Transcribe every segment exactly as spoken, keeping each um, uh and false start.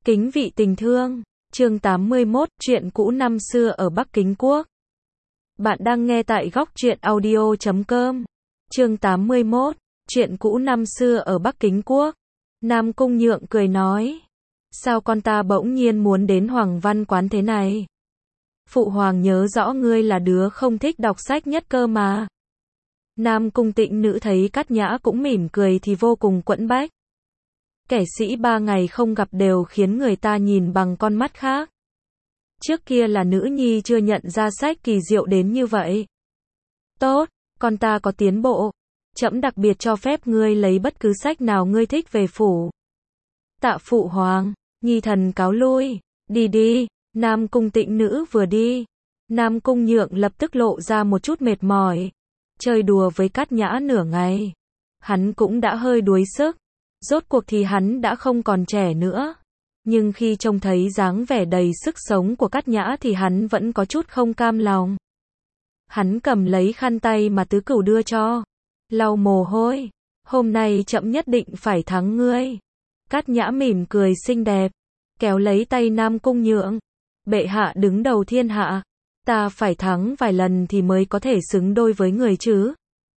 Kính vị tình thương, chương tám mươi mốt, chuyện cũ năm xưa ở Bắc Kính Quốc. Bạn đang nghe tại góc truyện audio chấm com. Chương tám mươi mốt, chuyện cũ năm xưa ở Bắc Kính Quốc. Nam Cung Nhượng cười nói, sao con ta bỗng nhiên muốn đến Hoàng Văn Quán thế này? Phụ hoàng nhớ rõ ngươi là đứa không thích đọc sách nhất cơ mà. Nam Cung Tịnh Nữ thấy Cát Nhã cũng mỉm cười thì vô cùng quẫn bách. Kẻ sĩ ba ngày không gặp đều khiến người ta nhìn bằng con mắt khác. Trước kia là nữ nhi chưa nhận ra sách kỳ diệu đến như vậy. Tốt, con ta có tiến bộ. Trẫm đặc biệt cho phép ngươi lấy bất cứ sách nào ngươi thích về phủ. Tạ phụ hoàng, nhi thần cáo lui. Đi đi. Nam Cung Tịnh Nữ vừa đi, Nam Cung Nhượng lập tức lộ ra một chút mệt mỏi. Chơi đùa với Cát Nhã nửa ngày, hắn cũng đã hơi đuối sức. Rốt cuộc thì hắn đã không còn trẻ nữa. Nhưng khi trông thấy dáng vẻ đầy sức sống của Cát Nhã thì hắn vẫn có chút không cam lòng. Hắn cầm lấy khăn tay mà Tứ Cửu đưa cho, lau mồ hôi. Hôm nay trẫm nhất định phải thắng ngươi. Cát Nhã mỉm cười xinh đẹp, kéo lấy tay Nam Cung Nhượng. Bệ hạ đứng đầu thiên hạ, ta phải thắng vài lần thì mới có thể xứng đôi với người chứ.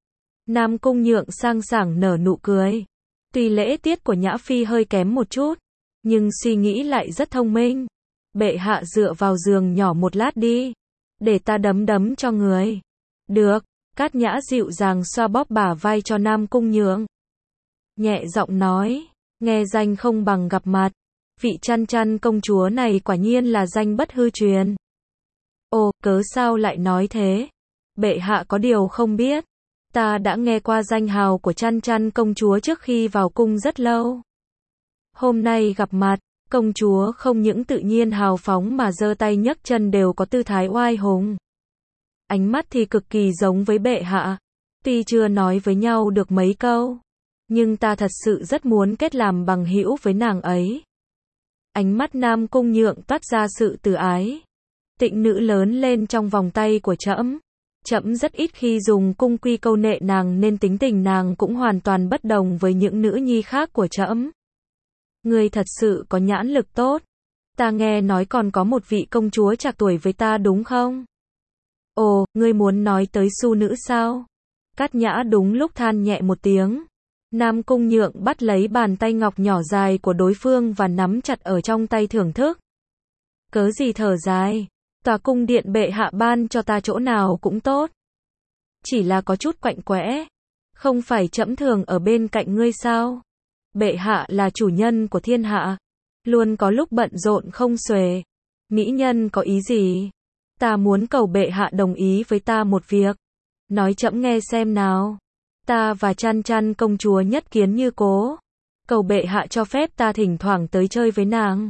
Nam Cung Nhượng sang sảng nở nụ cười. Tuy lễ tiết của Nhã Phi hơi kém một chút, nhưng suy nghĩ lại rất thông minh. Bệ hạ dựa vào giường nhỏ một lát đi, để ta đấm đấm cho người. Được, Cát Nhã dịu dàng xoa bóp bả vai cho Nam Cung Nhượng. Nhẹ giọng nói, nghe danh không bằng gặp mặt. Vị Chăn Chăn công chúa này quả nhiên là danh bất hư truyền. Ồ, cớ sao lại nói thế? Bệ hạ có điều không biết. Ta đã nghe qua danh hào của Chăn Chăn công chúa trước khi vào cung rất lâu. Hôm nay gặp mặt, công chúa không những tự nhiên hào phóng mà giơ tay nhấc chân đều có tư thái oai hùng. Ánh mắt thì cực kỳ giống với bệ hạ. Tuy chưa nói với nhau được mấy câu, nhưng ta thật sự rất muốn kết làm bằng hữu với nàng ấy. Ánh mắt Nam Cung Nhượng toát ra sự từ ái. Tịnh Nữ lớn lên trong vòng tay của trẫm. Trẫm rất ít khi dùng cung quy câu nệ nàng nên tính tình nàng cũng hoàn toàn bất đồng với những nữ nhi khác của trẫm. Ngươi thật sự có nhãn lực tốt. Ta nghe nói còn có một vị công chúa trạc tuổi với ta đúng không? Ồ, ngươi muốn nói tới Su nữ sao? Cát Nhã đúng lúc than nhẹ một tiếng. Nam Cung Nhượng bắt lấy bàn tay ngọc nhỏ dài của đối phương và nắm chặt ở trong tay thưởng thức. Cớ gì thở dài, tòa cung điện bệ hạ ban cho ta chỗ nào cũng tốt. Chỉ là có chút quạnh quẽ. Không phải trẫm thường ở bên cạnh ngươi sao? Bệ hạ là chủ nhân của thiên hạ, luôn có lúc bận rộn không xuể. Mỹ nhân có ý gì? Ta muốn cầu bệ hạ đồng ý với ta một việc. Nói trẫm nghe xem nào. Ta và Chăn Chăn công chúa nhất kiến như cố. Cầu bệ hạ cho phép ta thỉnh thoảng tới chơi với nàng.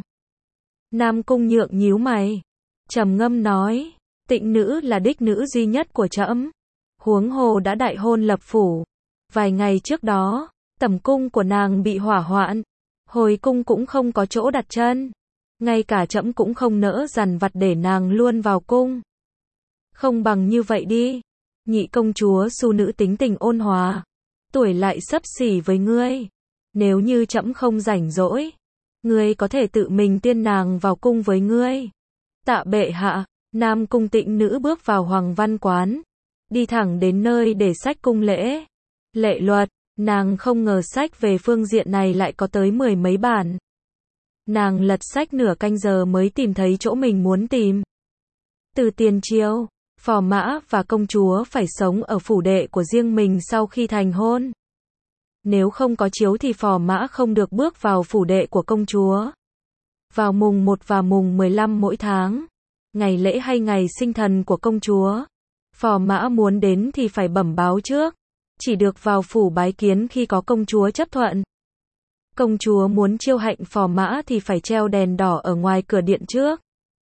Nam Cung Nhượng nhíu mày, trầm ngâm nói, Tịnh Nữ là đích nữ duy nhất của trẫm. Huống hồ đã đại hôn lập phủ. Vài ngày trước đó, tẩm cung của nàng bị hỏa hoạn. Hồi cung cũng không có chỗ đặt chân. Ngay cả trẫm cũng không nỡ dằn vặt để nàng luôn vào cung. Không bằng như vậy đi. Nhị công chúa Su nữ tính tình ôn hòa, tuổi lại xấp xỉ với ngươi. Nếu như trẫm không rảnh rỗi, ngươi có thể tự mình tiên nàng vào cung với ngươi. Tạ bệ hạ. Nam Cung Tịnh Nữ bước vào Hoàng Văn Quán, đi thẳng đến nơi để sách cung lễ. Lệ luật, nàng không ngờ sách về phương diện này lại có tới mười mấy bản. Nàng lật sách nửa canh giờ mới tìm thấy chỗ mình muốn tìm. Từ tiền triều, phò mã và công chúa phải sống ở phủ đệ của riêng mình sau khi thành hôn. Nếu không có chiếu thì phò mã không được bước vào phủ đệ của công chúa. Vào mùng một và mùng mười lăm mỗi tháng, ngày lễ hay ngày sinh thần của công chúa, phò mã muốn đến thì phải bẩm báo trước, chỉ được vào phủ bái kiến khi có công chúa chấp thuận. Công chúa muốn chiêu hạnh phò mã thì phải treo đèn đỏ ở ngoài cửa điện trước.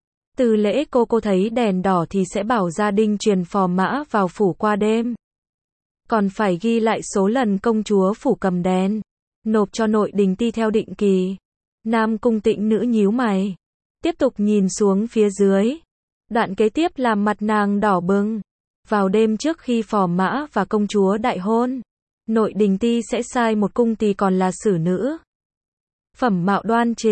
Từ lễ cô cô thấy đèn đỏ thì sẽ bảo gia đình truyền phò mã vào phủ qua đêm. Còn phải ghi lại số lần công chúa phủ cầm đèn, nộp cho nội đình ti theo định kỳ. Nam Cung Tịnh Nữ nhíu mày, tiếp tục nhìn xuống phía dưới. Đoạn kế tiếp làm mặt nàng đỏ bừng. Vào đêm trước khi phò mã và công chúa đại hôn, nội đình ti sẽ sai một cung tỳ còn là xử nữ. Phẩm mạo đoan chính,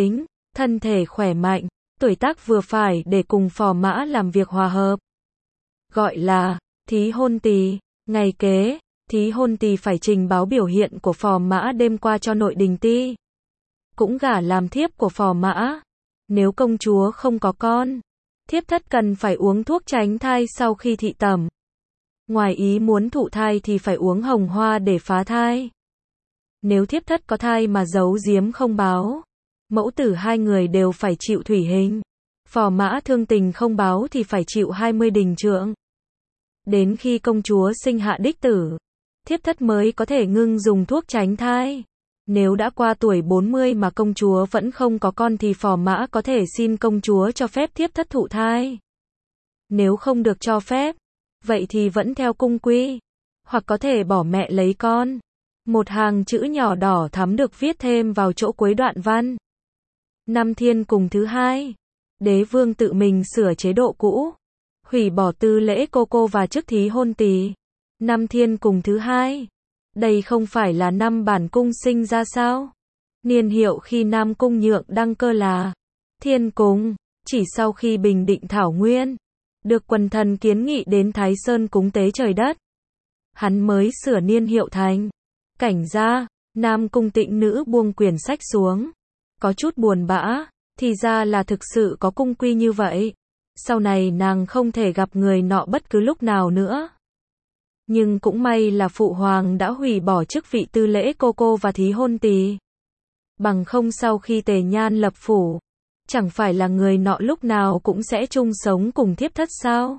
thân thể khỏe mạnh, tuổi tác vừa phải để cùng phò mã làm việc hòa hợp. Gọi là thí hôn tỳ. Ngày kế, thí hôn tỳ phải trình báo biểu hiện của phò mã đêm qua cho nội đình ti. Cũng gả làm thiếp của phò mã. Nếu công chúa không có con, thiếp thất cần phải uống thuốc tránh thai sau khi thị tẩm. Ngoài ý muốn thụ thai thì phải uống hồng hoa để phá thai. Nếu thiếp thất có thai mà giấu giếm không báo, mẫu tử hai người đều phải chịu thủy hình. Phò mã thương tình không báo thì phải chịu hai mươi đình trượng. Đến khi công chúa sinh hạ đích tử, thiếp thất mới có thể ngưng dùng thuốc tránh thai. Nếu đã qua tuổi bốn mươi mà công chúa vẫn không có con thì phò mã có thể xin công chúa cho phép thiếp thất thụ thai. Nếu không được cho phép, vậy thì vẫn theo cung quy, hoặc có thể bỏ mẹ lấy con. Một hàng chữ nhỏ đỏ thắm được viết thêm vào chỗ cuối đoạn văn. Năm Thiên Cùng thứ hai, đế vương tự mình sửa chế độ cũ, hủy bỏ tư lễ cô cô và chức thí hôn tỳ. Năm Thiên Cùng thứ hai, đây không phải là năm bản cung sinh ra sao? Niên hiệu khi Nam Cung Nhượng đăng cơ là Thiên Cung. Chỉ sau khi bình định Thảo Nguyên, được quần thần kiến nghị đến Thái Sơn cúng tế trời đất, hắn mới sửa niên hiệu thành Cảnh Gia. Nam Cung Tịnh Nữ buông quyển sách xuống, có chút buồn bã, thì ra là thực sự có cung quy như vậy. Sau này nàng không thể gặp người nọ bất cứ lúc nào nữa. Nhưng cũng may là phụ hoàng đã hủy bỏ chức vị tư lễ cô cô và thí hôn tỳ. Bằng không sau khi Tề Nhan lập phủ, chẳng phải là người nọ lúc nào cũng sẽ chung sống cùng thiếp thất sao?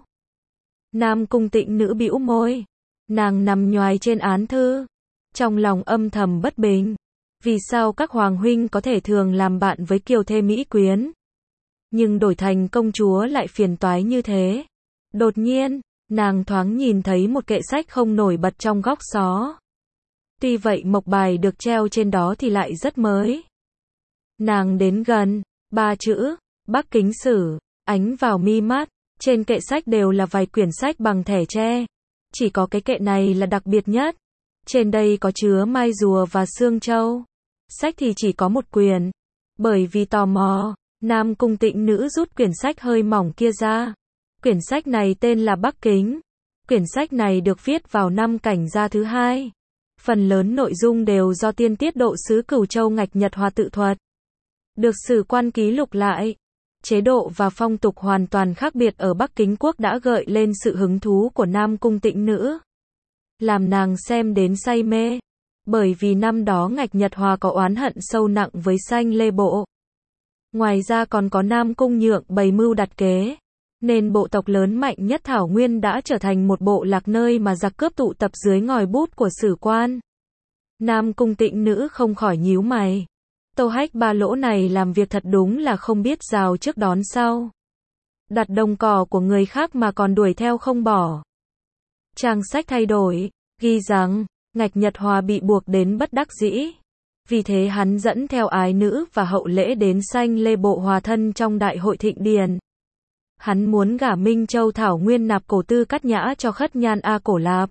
Nam Cung Tịnh Nữ bĩu môi, nàng nằm nhoài trên án thư, trong lòng âm thầm bất bình. Vì sao các hoàng huynh có thể thường làm bạn với kiều thê mỹ quyến, nhưng đổi thành công chúa lại phiền toái như thế? Đột nhiên, nàng thoáng nhìn thấy một kệ sách không nổi bật trong góc xó. Tuy vậy mộc bài được treo trên đó thì lại rất mới. Nàng đến gần, ba chữ Bắc Kính Sử ánh vào mi mắt. Trên kệ sách đều là vài quyển sách bằng thẻ tre, chỉ có cái kệ này là đặc biệt nhất. Trên đây có chứa mai rùa và xương trâu. Sách thì chỉ có một quyển. Bởi vì tò mò, Nam Cung Tịnh Nữ rút quyển sách hơi mỏng kia ra. Quyển sách này tên là Bắc Kính. Quyển sách này được viết vào năm Cảnh Gia thứ hai. Phần lớn nội dung đều do tiên tiết độ sứ Cửu Châu Ngạch Nhật Hòa tự thuật. Được Sử Quan ký lục lại. Chế độ và phong tục hoàn toàn khác biệt ở Bắc Kính Quốc đã gợi lên sự hứng thú của Nam Cung Tịnh Nữ, làm nàng xem đến say mê. Bởi vì năm đó Ngạch Nhật Hòa có oán hận sâu nặng với Sanh Lê Bộ. Ngoài ra còn có Nam Cung Nhượng bày mưu đặt kế, nên bộ tộc lớn mạnh nhất Thảo Nguyên đã trở thành một bộ lạc nơi mà giặc cướp tụ tập dưới ngòi bút của Sử Quan. Nam Cung Tịnh Nữ không khỏi nhíu mày. Tô Hách Ba Lỗ này làm việc thật đúng là không biết rào trước đón sau. Đặt đồng cỏ của người khác mà còn đuổi theo không bỏ. Trang sách thay đổi, ghi rằng, Ngạch Nhật Hòa bị buộc đến bất đắc dĩ. Vì thế hắn dẫn theo ái nữ và hậu lễ đến Sanh Lê Bộ hòa thân trong đại hội thịnh điền. Hắn muốn gả Minh Châu Thảo Nguyên nạp Cổ Tư Cát Nhã cho Khất Nhan A Cổ Lạp.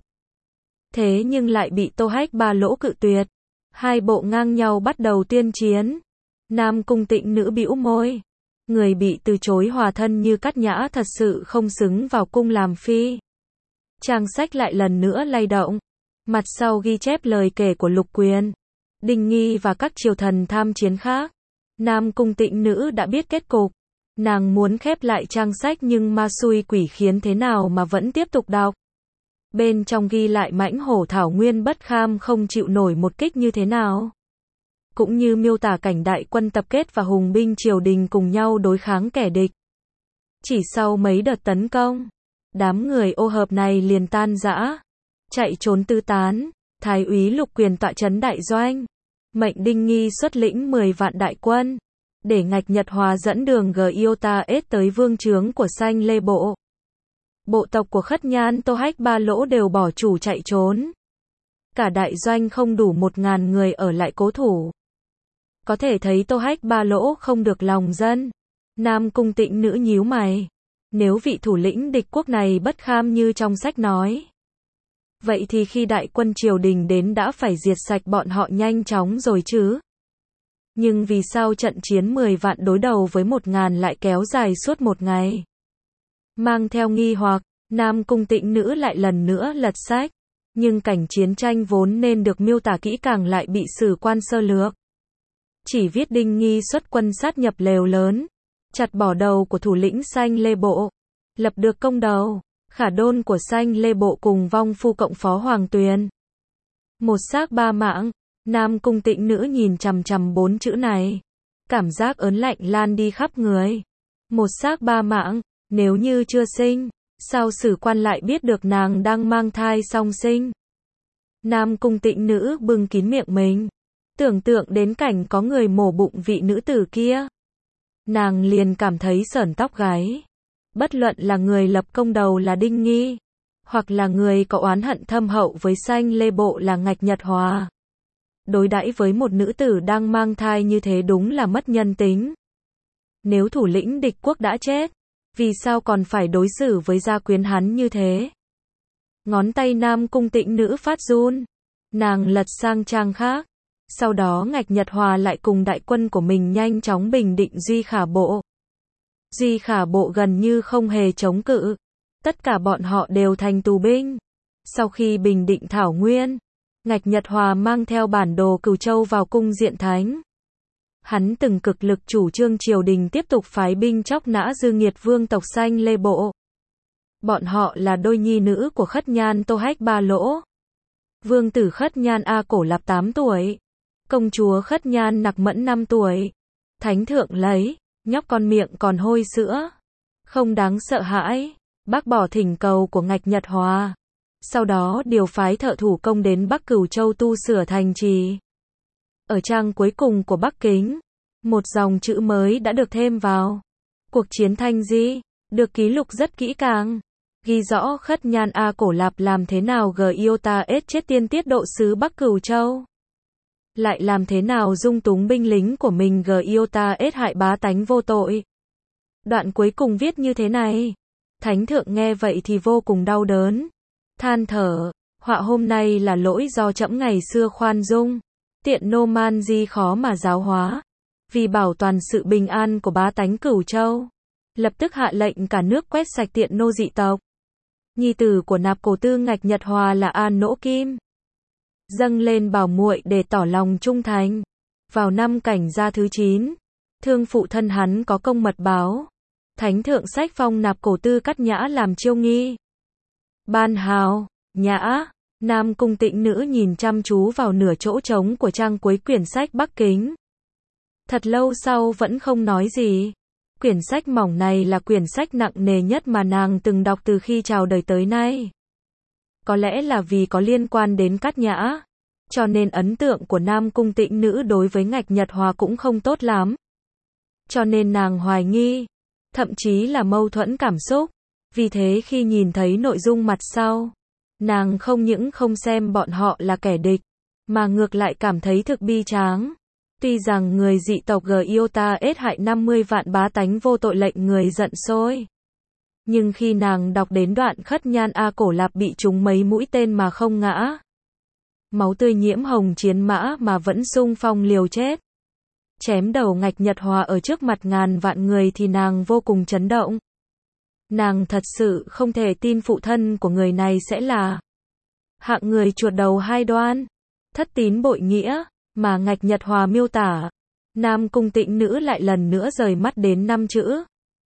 Thế nhưng lại bị Tô Hách Ba Lỗ cự tuyệt. Hai bộ ngang nhau bắt đầu tuyên chiến. Nam Cung Tịnh Nữ bĩu môi. Người bị từ chối hòa thân như Cát Nhã thật sự không xứng vào cung làm phi. Trang sách lại lần nữa lay động. Mặt sau ghi chép lời kể của Lục Quyền, Đinh Nghi và các triều thần tham chiến khác. Nam Cung Tịnh Nữ đã biết kết cục. Nàng muốn khép lại trang sách nhưng ma xui quỷ khiến thế nào mà vẫn tiếp tục đọc. Bên trong ghi lại mãnh hổ Thảo Nguyên bất kham không chịu nổi một kích như thế nào. Cũng như miêu tả cảnh đại quân tập kết và hùng binh triều đình cùng nhau đối kháng kẻ địch. Chỉ sau mấy đợt tấn công, đám người ô hợp này liền tan rã, chạy trốn tứ tán. Thái úy Lục Quyền tọa trấn đại doanh, mệnh Đinh Nghi xuất lĩnh mười vạn đại quân, để Ngạch Nhật Hòa dẫn đường Giota S tới vương trướng của Sanh Lê Bộ. Bộ tộc của Khất Nhan Tô Hách Ba Lỗ đều bỏ chủ chạy trốn. Cả đại doanh không đủ một ngàn người ở lại cố thủ. Có thể thấy Tô Hách Ba Lỗ không được lòng dân. Nam Cung Tịnh Nữ nhíu mày. Nếu vị thủ lĩnh địch quốc này bất kham như trong sách nói, vậy thì khi đại quân triều đình đến đã phải diệt sạch bọn họ nhanh chóng rồi chứ. Nhưng vì sao trận chiến mười vạn đối đầu với một ngàn lại kéo dài suốt một ngày? Mang theo nghi hoặc, Nam Cung Tĩnh Nữ lại lần nữa lật sách. Nhưng cảnh chiến tranh vốn nên được miêu tả kỹ càng lại bị sử quan sơ lược. Chỉ viết Đinh Nghi xuất quân sát nhập lều lớn, chặt bỏ đầu của thủ lĩnh Sanh Lê Bộ, lập được công đầu, khả đôn của Sanh Lê Bộ cùng vong phu cộng phó Hoàng Tuyền. Một xác ba mạng, Nam Cung Tĩnh Nữ nhìn chằm chằm bốn chữ này. Cảm giác ớn lạnh lan đi khắp người. Một xác ba mạng, nếu như chưa sinh, sao sử quan lại biết được nàng đang mang thai song sinh? Nam Cung Tĩnh Nữ bưng kín miệng mình. Tưởng tượng đến cảnh có người mổ bụng vị nữ tử kia. Nàng liền cảm thấy sởn tóc gáy. Bất luận là người lập công đầu là Đinh Nghi, hoặc là người có oán hận thâm hậu với Sanh Lê Bộ là Ngạch Nhật Hòa. Đối đãi với một nữ tử đang mang thai như thế đúng là mất nhân tính. Nếu thủ lĩnh địch quốc đã chết, vì sao còn phải đối xử với gia quyến hắn như thế? Ngón tay Nam Cung Tĩnh Nữ phát run. Nàng lật sang trang khác. Sau đó Ngạch Nhật Hòa lại cùng đại quân của mình nhanh chóng bình định Duy Khả Bộ. Duy Khả Bộ gần như không hề chống cự. Tất cả bọn họ đều thành tù binh. Sau khi bình định Thảo Nguyên, Ngạch Nhật Hòa mang theo bản đồ Cửu Châu vào cung Diện Thánh. Hắn từng cực lực chủ trương triều đình tiếp tục phái binh chóc nã dư nghiệt vương tộc Sanh Lê Bộ. Bọn họ là đôi nhi nữ của Khất Nhan Tô Hách Ba Lỗ. Vương tử Khất Nhan A Cổ Lạp tám tuổi. Công chúa Khất Nhan Nặc Mẫn năm tuổi. Thánh thượng lấy, nhóc con miệng còn hôi sữa. Không đáng sợ hãi. Bác bỏ thỉnh cầu của Ngạch Nhật Hòa. Sau đó điều phái thợ thủ công đến Bắc Cửu Châu tu sửa thành trì. Ở trang cuối cùng của Bắc Kính, một dòng chữ mới đã được thêm vào. Cuộc chiến Thanh Di, được ký lục rất kỹ càng. Ghi rõ Khất Nhan A Cổ Lạp làm thế nào Giota S chết tiên tiết độ sứ Bắc Cửu Châu. Lại làm thế nào dung túng binh lính của mình Giota S hại bá tánh vô tội. Đoạn cuối cùng viết như thế này. Thánh thượng nghe vậy thì vô cùng đau đớn. Than thở, họa hôm nay là lỗi do trẫm ngày xưa khoan dung. Tiện nô man di khó mà giáo hóa. Vì bảo toàn sự bình an của bá tánh Cửu Châu. Lập tức hạ lệnh cả nước quét sạch tiện nô dị tộc. Nhi tử của nạp cổ tư Ngạch Nhật Hòa là An Nỗ Kim. Dâng lên bảo muội để tỏ lòng trung thành. Vào năm Cảnh Gia thứ chín, thương phụ thân hắn có công mật báo. Thánh thượng sách phong nạp cổ tư Cắt Nhã làm chiêu nghi. Ban hào, Nhã, Nam Cung Tĩnh Nữ nhìn chăm chú vào nửa chỗ trống của trang cuối quyển sách Bắc Kính. Thật lâu sau vẫn không nói gì. Quyển sách mỏng này là quyển sách nặng nề nhất mà nàng từng đọc từ khi chào đời tới nay. Có lẽ là vì có liên quan đến Cát Nhã, cho nên ấn tượng của Nam Cung Tĩnh Nữ đối với Ngạch Nhật Hòa cũng không tốt lắm. Cho nên nàng hoài nghi, thậm chí là mâu thuẫn cảm xúc. Vì thế khi nhìn thấy nội dung mặt sau, nàng không những không xem bọn họ là kẻ địch, mà ngược lại cảm thấy thực bi tráng. Tuy rằng người dị tộc Giota S hại năm mươi vạn bá tánh vô tội lệnh người giận sôi. Nhưng khi nàng đọc đến đoạn Khất Nhan A Cổ Lạp bị trúng mấy mũi tên mà không ngã, máu tươi nhiễm hồng chiến mã mà vẫn xung phong liều chết, chém đầu Ngạch Nhật Hòa ở trước mặt ngàn vạn người thì nàng vô cùng chấn động. Nàng thật sự không thể tin phụ thân của người này sẽ là hạng người chuột đầu hai đoan, thất tín bội nghĩa, mà Ngạch Nhật Hòa miêu tả. Nam Cung Tĩnh Nữ lại lần nữa rời mắt đến năm chữ.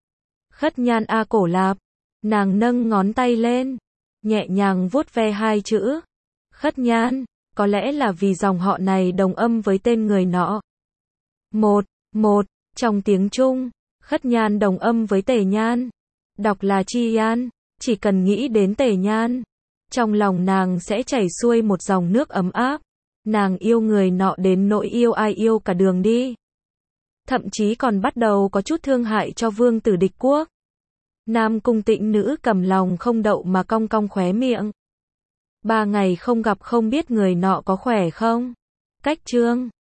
Khất Nhan A Cổ Lạp. Nàng nâng ngón tay lên, nhẹ nhàng vuốt ve hai chữ. Khất Nhan, có lẽ là vì dòng họ này đồng âm với tên người nọ. Một, một, trong tiếng Trung, Khất Nhan đồng âm với Tề Nhan. Đọc là Chi An, chỉ cần nghĩ đến Tề Nhan, trong lòng nàng sẽ chảy xuôi một dòng nước ấm áp. Nàng yêu người nọ đến nỗi yêu ai yêu cả đường đi. Thậm chí còn bắt đầu có chút thương hại cho vương tử địch quốc. Nam Cung Tĩnh Nữ cầm lòng không đậu mà cong cong khóe miệng. Ba ngày không gặp không biết người nọ có khỏe không? Cách chương